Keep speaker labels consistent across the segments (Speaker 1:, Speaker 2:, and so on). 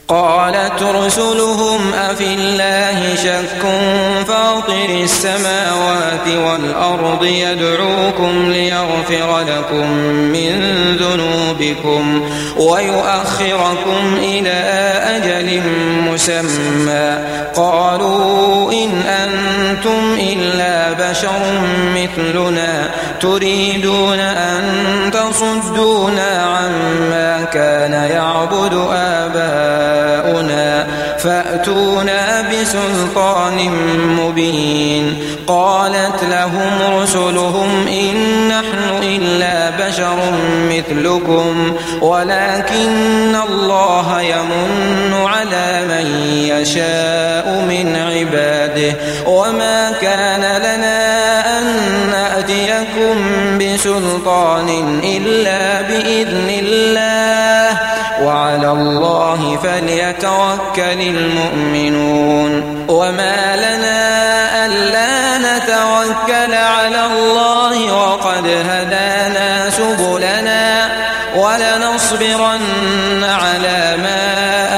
Speaker 1: قالت رسلهم أفي الله شك فاطر السماوات والأرض يدعوكم ليغفر لكم من ذنوبكم ويؤخركم إلى أجل مسمى قالوا إن أنتم إلا بشر مثلنا تريدون أن تصدونا عما كان يعبد آباؤنا فأتونا بسلطان مبين قالت لهم رسلهم إن نحن إلا بشر مثلكم ولكن الله يمن على من يشاء من عباده وما كان لنا أن نأتيكم بسلطان إلا بإذن الله وعلى الله فليتوكل المؤمنون وما لنا ألا نتوكل على الله وقد هدانا سبلنا ولنصبرن على ما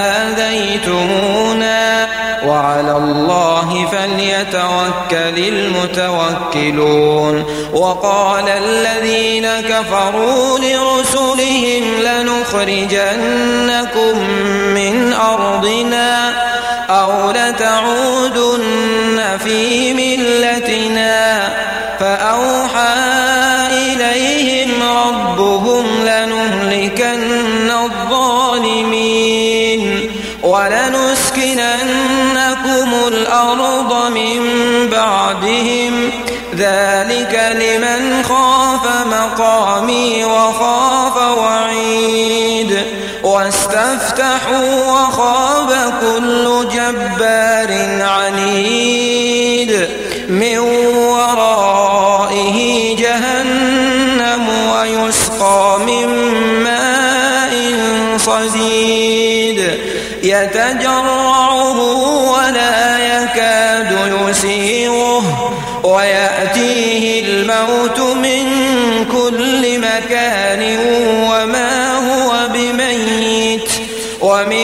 Speaker 1: آذيتمونا وعلى الله فليتوكل المتوكلون وقال الذين كفروا لرسلهم لنخرجنكم من أرضنا أو لتعودن في ملتنا فأوحى إليهم ربهم لنهلكن الظالمين ولنسكننكم الأرض من بعدهم ذلك لمن خاف مقامي وخاف وعيد واستفتحوا وخاب كل جبار عنيد من ورائه جهنم ويسقى من ماء صديد يتجرعه ولا يكاد يسيغه ويأتيه الموت من كل مكان وما هو بميت ومن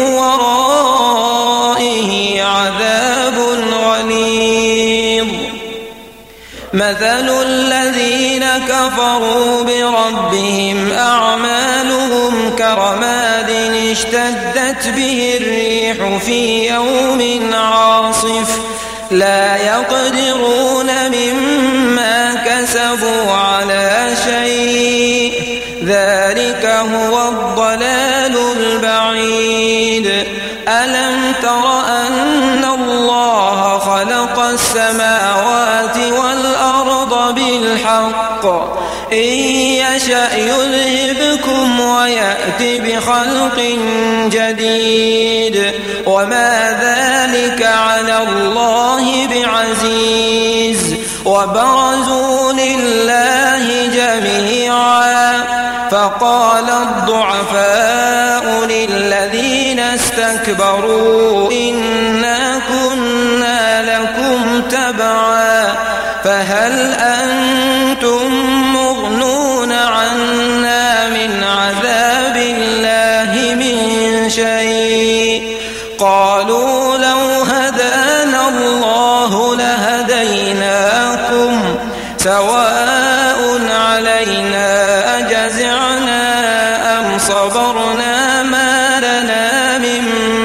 Speaker 1: ورائه عذاب غليظ مثل الذين كفروا بربهم أعمالهم كرماد اشتدت به الريح في يوم عاصف لا يقدرون مما كسبوا على شيء ذلك هو الضلال البعيد ألم تر أن الله خلق السماوات والأرض بالحق إن يشأ يذهبكم ويأتي بخلق جديد وما ذلك على الله بعزيز وبرزوا لله جميعا فقال الضعفاء للذين استكبروا إنا كنا لكم تبعا فهل أنتم مغنون عنا من عذاب الله من شيء قالوا لو هدانا الله لهديناكم سواء علينا أجزعنا أم صبرنا ما لنا من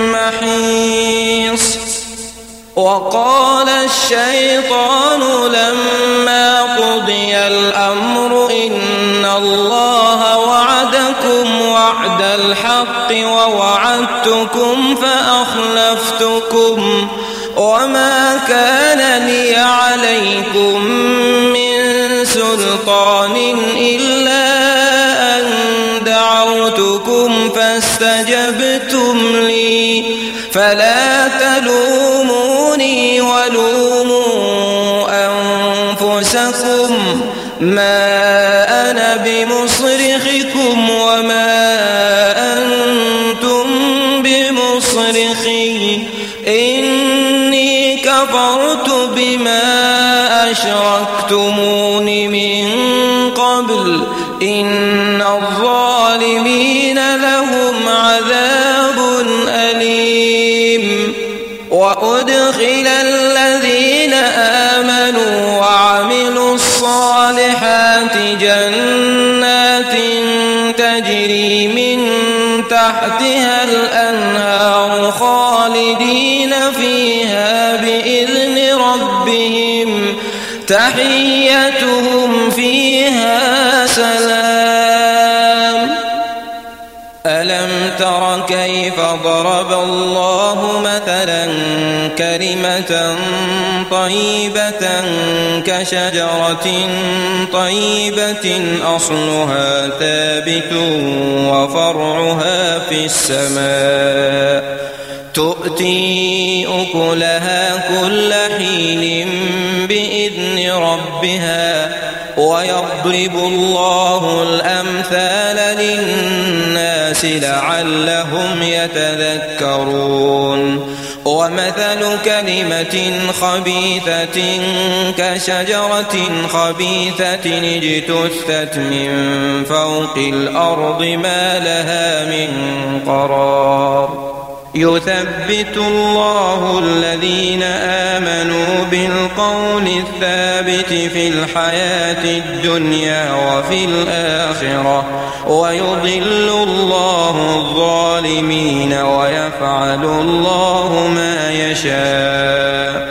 Speaker 1: محيص وقال الشيطان لما قضي الأمر إن الله وعدكم وعد الحق ووعدتكم فأخلفتكم وما كان لي عليكم من سلطان إلا أن دعوتكم فاستجبتم لي فلا تلوموني ولوموا أنفسكم ما أنا بمصرخكم وما أنتم بمصرخي إني كفرت بما أشركتمون من قبل إن الظالمين لهم عذاب أليم وأدخل الذين آمنوا وعملوا الصالحات جنات تجري من تحتها الأنهار خالدين فيها بإذن ربهم تحيتهم فيها سلام. ألم تر كيف ضرب الله مثلا كلمة طيبة كشجرة طيبة أصلها ثابت وفرعها في السماء تؤتي أكلها كل حين بإذن ربها ويضرب الله الأمثال للناس لعلهم يتذكرون. ومثل كلمة خبيثة كشجرة خبيثة اجتثت من فوق الأرض ما لها من قرار. يثبت الله الذين آمنوا بالقول الثابت في الحياة الدنيا وفي الآخرة ويضل الله الظالمين ويفعل الله ما يشاء.